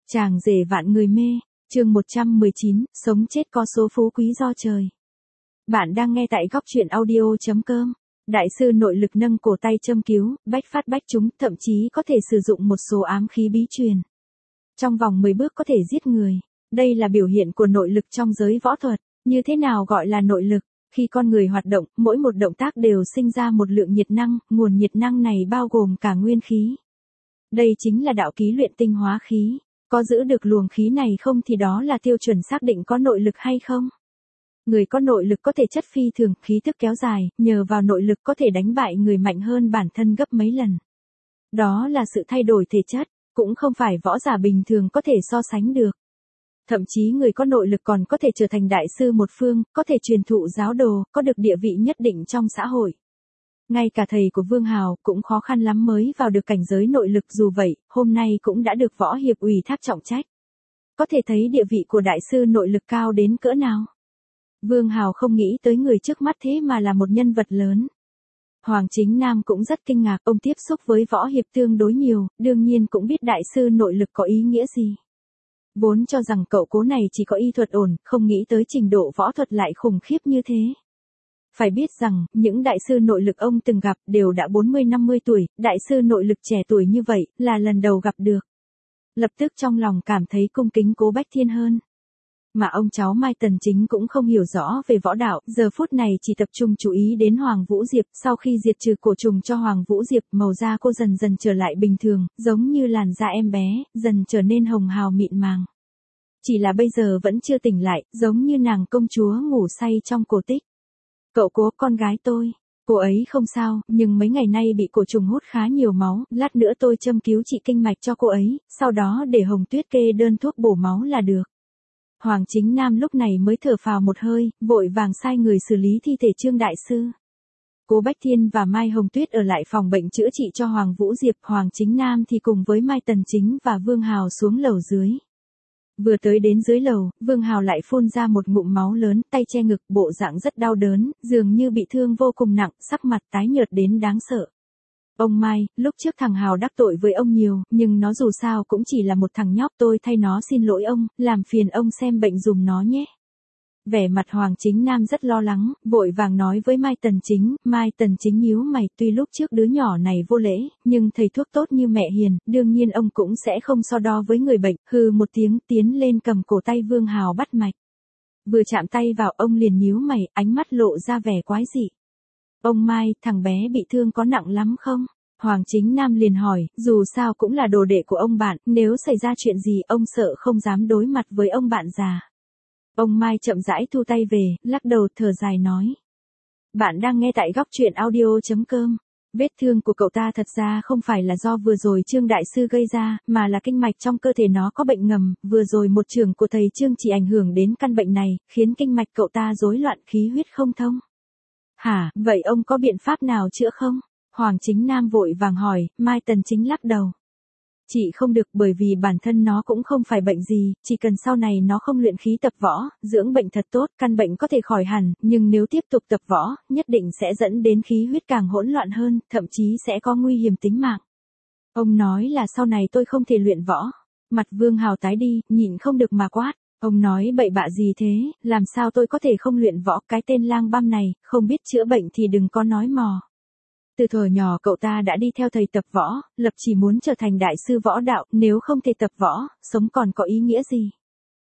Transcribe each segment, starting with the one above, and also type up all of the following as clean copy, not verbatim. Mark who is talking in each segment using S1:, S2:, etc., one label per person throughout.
S1: Chàng rể vạn người mê, chương 119, sống chết có số phú quý do trời. Bạn đang nghe tại góc truyện audio.com. Đại sư nội lực nâng cổ tay châm cứu, bách phát bách trúng, thậm chí có thể sử dụng một số ám khí bí truyền. Trong vòng 10 bước có thể giết người. Đây là biểu hiện của nội lực trong giới võ thuật. Như thế nào gọi là nội lực? Khi con người hoạt động, mỗi một động tác đều sinh ra một lượng nhiệt năng, nguồn nhiệt năng này bao gồm cả nguyên khí. Đây chính là đạo ký luyện tinh hóa khí. Có giữ được luồng khí này không thì đó là tiêu chuẩn xác định có nội lực hay không. Người có nội lực có thể chất phi thường, khí tức kéo dài, nhờ vào nội lực có thể đánh bại người mạnh hơn bản thân gấp mấy lần. Đó là sự thay đổi thể chất, cũng không phải võ giả bình thường có thể so sánh được. Thậm chí người có nội lực còn có thể trở thành đại sư một phương, có thể truyền thụ giáo đồ, có được địa vị nhất định trong xã hội. Ngay cả thầy của Vương Hào cũng khó khăn lắm mới vào được cảnh giới nội lực, dù vậy, hôm nay cũng đã được võ hiệp ủy thác trọng trách. Có thể thấy địa vị của đại sư nội lực cao đến cỡ nào. Vương Hào không nghĩ tới người trước mắt thế mà là một nhân vật lớn. Hoàng Chính Nam cũng rất kinh ngạc, ông tiếp xúc với võ hiệp tương đối nhiều, đương nhiên cũng biết đại sư nội lực có ý nghĩa gì. Vốn cho rằng cậu cố này chỉ có y thuật ổn, không nghĩ tới trình độ võ thuật lại khủng khiếp như thế. Phải biết rằng, những đại sư nội lực ông từng gặp đều đã 40-50 tuổi, đại sư nội lực trẻ tuổi như vậy, là lần đầu gặp được. Lập tức trong lòng cảm thấy cung kính Cố Bách Thiên hơn. Mà ông cháu Mai Tần Chính cũng không hiểu rõ về võ đạo, giờ phút này chỉ tập trung chú ý đến Hoàng Vũ Diệp. Sau khi diệt trừ cổ trùng cho Hoàng Vũ Diệp, màu da cô dần dần trở lại bình thường, giống như làn da em bé, dần trở nên hồng hào mịn màng. Chỉ là bây giờ vẫn chưa tỉnh lại, giống như nàng công chúa ngủ say trong cổ tích. Cậu Cố, con gái tôi, cô ấy không sao, nhưng mấy ngày nay bị cổ trùng hút khá nhiều máu, lát nữa tôi châm cứu trị kinh mạch cho cô ấy, sau đó để Hồng Tuyết kê đơn thuốc bổ máu là được. Hoàng Chính Nam lúc này mới thở phào một hơi, vội vàng sai người xử lý thi thể Trương đại sư. Cố Bách Thiên và Mai Hồng Tuyết ở lại phòng bệnh chữa trị cho Hoàng Vũ Diệp, Hoàng Chính Nam thì cùng với Mai Tần Chính và Vương Hào xuống lầu dưới. Vừa tới đến dưới lầu, Vương Hào lại phun ra một ngụm máu lớn, tay che ngực, bộ dạng rất đau đớn, dường như bị thương vô cùng nặng, sắc mặt tái nhợt đến đáng sợ. Ông Mai, lúc trước thằng Hào đắc tội với ông nhiều, nhưng nó dù sao cũng chỉ là một thằng nhóc, tôi thay nó xin lỗi ông, làm phiền ông xem bệnh dùm nó nhé. Vẻ mặt Hoàng Chính Nam rất lo lắng, vội vàng nói với Mai Tần Chính. Mai Tần Chính nhíu mày, tuy lúc trước đứa nhỏ này vô lễ, nhưng thầy thuốc tốt như mẹ hiền, đương nhiên ông cũng sẽ không so đo với người bệnh, hừ một tiếng tiến lên cầm cổ tay Vương Hào bắt mạch. Vừa chạm tay vào ông liền nhíu mày, ánh mắt lộ ra vẻ quái dị. Ông Mai, thằng bé bị thương có nặng lắm không? Hoàng Chính Nam liền hỏi, dù sao cũng là đồ đệ của ông bạn, nếu xảy ra chuyện gì ông sợ không dám đối mặt với ông bạn già. Ông Mai chậm rãi thu tay về, lắc đầu thở dài nói. Bạn đang nghe tại góc truyện audio.com. Vết thương của cậu ta thật ra không phải là do vừa rồi Trương đại sư gây ra, mà là kinh mạch trong cơ thể nó có bệnh ngầm, vừa rồi một chưởng của thầy Trương chỉ ảnh hưởng đến căn bệnh này, khiến kinh mạch cậu ta rối loạn, khí huyết không thông. Hả, vậy ông có biện pháp nào chữa không? Hoàng Chính Nam vội vàng hỏi. Mai Tần Chính lắc đầu. Chị không được, bởi vì bản thân nó cũng không phải bệnh gì, chỉ cần sau này nó không luyện khí tập võ, dưỡng bệnh thật tốt, căn bệnh có thể khỏi hẳn, nhưng nếu tiếp tục tập võ, nhất định sẽ dẫn đến khí huyết càng hỗn loạn hơn, thậm chí sẽ có nguy hiểm tính mạng. Ông nói là sau này tôi không thể luyện võ. Mặt Vương Hào tái đi, nhịn không được mà quát. Ông nói bậy bạ gì thế, làm sao tôi có thể không luyện võ, cái tên lang băm này, không biết chữa bệnh thì đừng có nói mò. Từ thuở nhỏ cậu ta đã đi theo thầy tập võ, lập chỉ muốn trở thành đại sư võ đạo, nếu không thể tập võ, sống còn có ý nghĩa gì.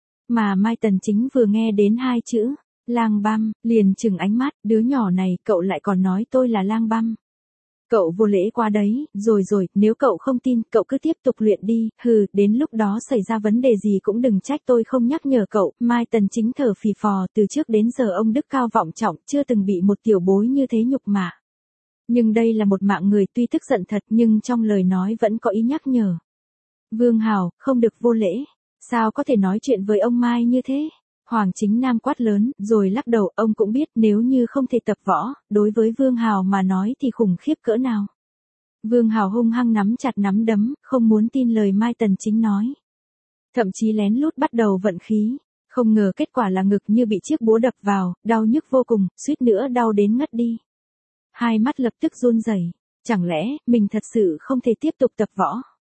S1: Mà Mai Tần Chính vừa nghe đến hai chữ, lang băm, liền trừng ánh mắt, đứa nhỏ này cậu lại còn nói tôi là lang băm. Cậu vô lễ quá đấy, rồi, nếu cậu không tin, cậu cứ tiếp tục luyện đi, đến lúc đó xảy ra vấn đề gì cũng đừng trách tôi không nhắc nhở cậu. Mai Tần Chính thở phì phò, từ trước đến giờ ông đức cao vọng trọng, chưa từng bị một tiểu bối như thế nhục mạ. Nhưng đây là một mạng người, tuy tức giận thật nhưng trong lời nói vẫn có ý nhắc nhở. Vương Hào, không được vô lễ, sao có thể nói chuyện với ông Mai như thế? Hoàng Chính Nam quát lớn, rồi lắc đầu, ông cũng biết nếu như không thể tập võ, đối với Vương Hào mà nói thì khủng khiếp cỡ nào. Vương Hào hung hăng nắm chặt nắm đấm, không muốn tin lời Mai Tần Chính nói. Thậm chí lén lút bắt đầu vận khí, không ngờ kết quả là ngực như bị chiếc búa đập vào, đau nhức vô cùng, suýt nữa đau đến ngất đi. Hai mắt lập tức run rẩy, chẳng lẽ mình thật sự không thể tiếp tục tập võ?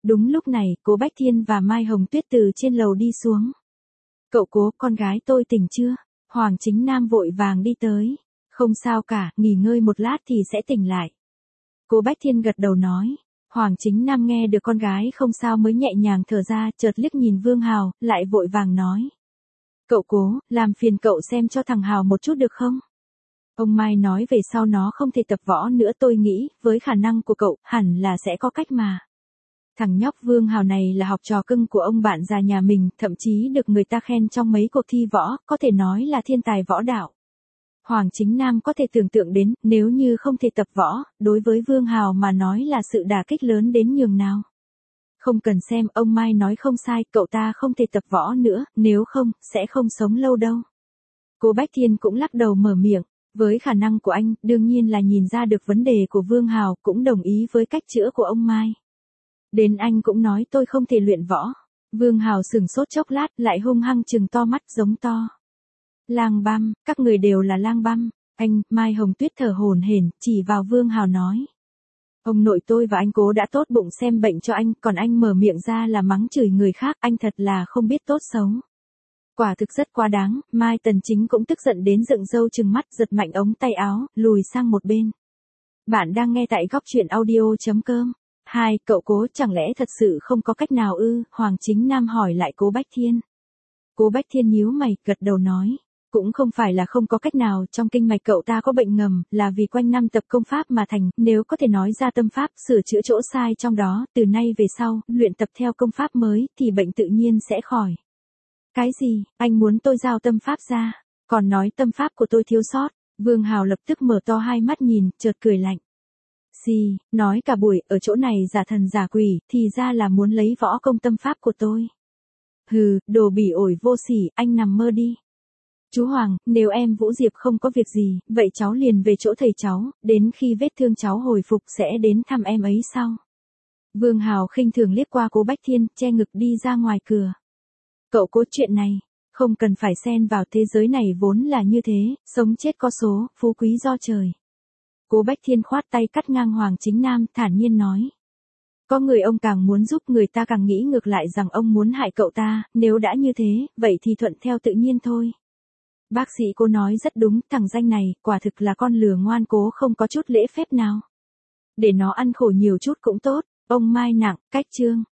S1: Đúng lúc này, cố Bách Thiên và Mai Hồng Tuyết từ trên lầu đi xuống. Cậu Cố, con gái tôi tỉnh chưa? Hoàng Chính Nam vội vàng đi tới. Không sao cả, nghỉ ngơi một lát thì sẽ tỉnh lại. Cố Bách Thiên gật đầu nói. Hoàng Chính Nam nghe được con gái không sao mới nhẹ nhàng thở ra, chợt liếc nhìn Vương Hào, lại vội vàng nói. Cậu Cố, làm phiền cậu xem cho thằng Hào một chút được không? Ông Mai nói về sau nó không thể tập võ nữa, tôi nghĩ, với khả năng của cậu, hẳn là sẽ có cách mà. Thằng nhóc Vương Hào này là học trò cưng của ông bạn già nhà mình, thậm chí được người ta khen trong mấy cuộc thi võ, có thể nói là thiên tài võ đạo. Hoàng Chính Nam có thể tưởng tượng đến, nếu như không thể tập võ, đối với Vương Hào mà nói là sự đả kích lớn đến nhường nào. Không cần xem, ông Mai nói không sai, cậu ta không thể tập võ nữa, nếu không, sẽ không sống lâu đâu. Cố Bách Thiên cũng lắc đầu mở miệng, với khả năng của anh, đương nhiên là nhìn ra được vấn đề của Vương Hào, cũng đồng ý với cách chữa của ông Mai. Đến anh cũng nói tôi không thể luyện võ. Vương Hào sửng sốt chốc lát, lại hung hăng trừng to mắt giống to. Lang băm, các người đều là lang băm. Anh, Mai Hồng Tuyết thở hổn hển, chỉ vào Vương Hào nói. Ông nội tôi và anh Cố đã tốt bụng xem bệnh cho anh, còn anh mở miệng ra là mắng chửi người khác, anh thật là không biết tốt xấu. Quả thực rất quá đáng, Mai Tần Chính cũng tức giận đến dựng râu trừng mắt, giật mạnh ống tay áo, lùi sang một bên. Bạn đang nghe tại góc truyện audio.com. Cậu Cố chẳng lẽ thật sự không có cách nào ư? Hoàng Chính Nam hỏi lại Cố Bách Thiên. Cố Bách Thiên nhíu mày, gật đầu nói. Cũng không phải là không có cách nào, trong kinh mạch cậu ta có bệnh ngầm, là vì quanh năm tập công pháp mà thành, nếu có thể nói ra tâm pháp, sửa chữa chỗ sai trong đó, từ nay về sau, luyện tập theo công pháp mới, thì bệnh tự nhiên sẽ khỏi. Cái gì, anh muốn tôi giao tâm pháp ra, còn nói tâm pháp của tôi thiếu sót? Vương Hào lập tức mở to hai mắt nhìn, chợt cười lạnh. Nói cả buổi, ở chỗ này giả thần giả quỷ, thì ra là muốn lấy võ công tâm pháp của tôi. Hừ, đồ bỉ ổi vô sỉ, anh nằm mơ đi. Chú Hoàng, nếu em Vũ Diệp không có việc gì, vậy cháu liền về chỗ thầy cháu, đến khi vết thương cháu hồi phục sẽ đến thăm em ấy sau. Vương Hào khinh thường liếc qua Cố Bách Thiên, che ngực đi ra ngoài cửa. Cậu Cố, chuyện này, không cần phải xen vào, thế giới này vốn là như thế, sống chết có số, phú quý do trời. Cố Bách Thiên khoát tay cắt ngang Hoàng Chính Nam, thản nhiên nói. Có người ông càng muốn giúp, người ta càng nghĩ ngược lại rằng ông muốn hại cậu ta, nếu đã như thế, vậy thì thuận theo tự nhiên thôi. Bác sĩ Cố nói rất đúng, thằng danh này, quả thực là con lừa ngoan cố không có chút lễ phép nào. Để nó ăn khổ nhiều chút cũng tốt, ông Mai nặng, cách chương.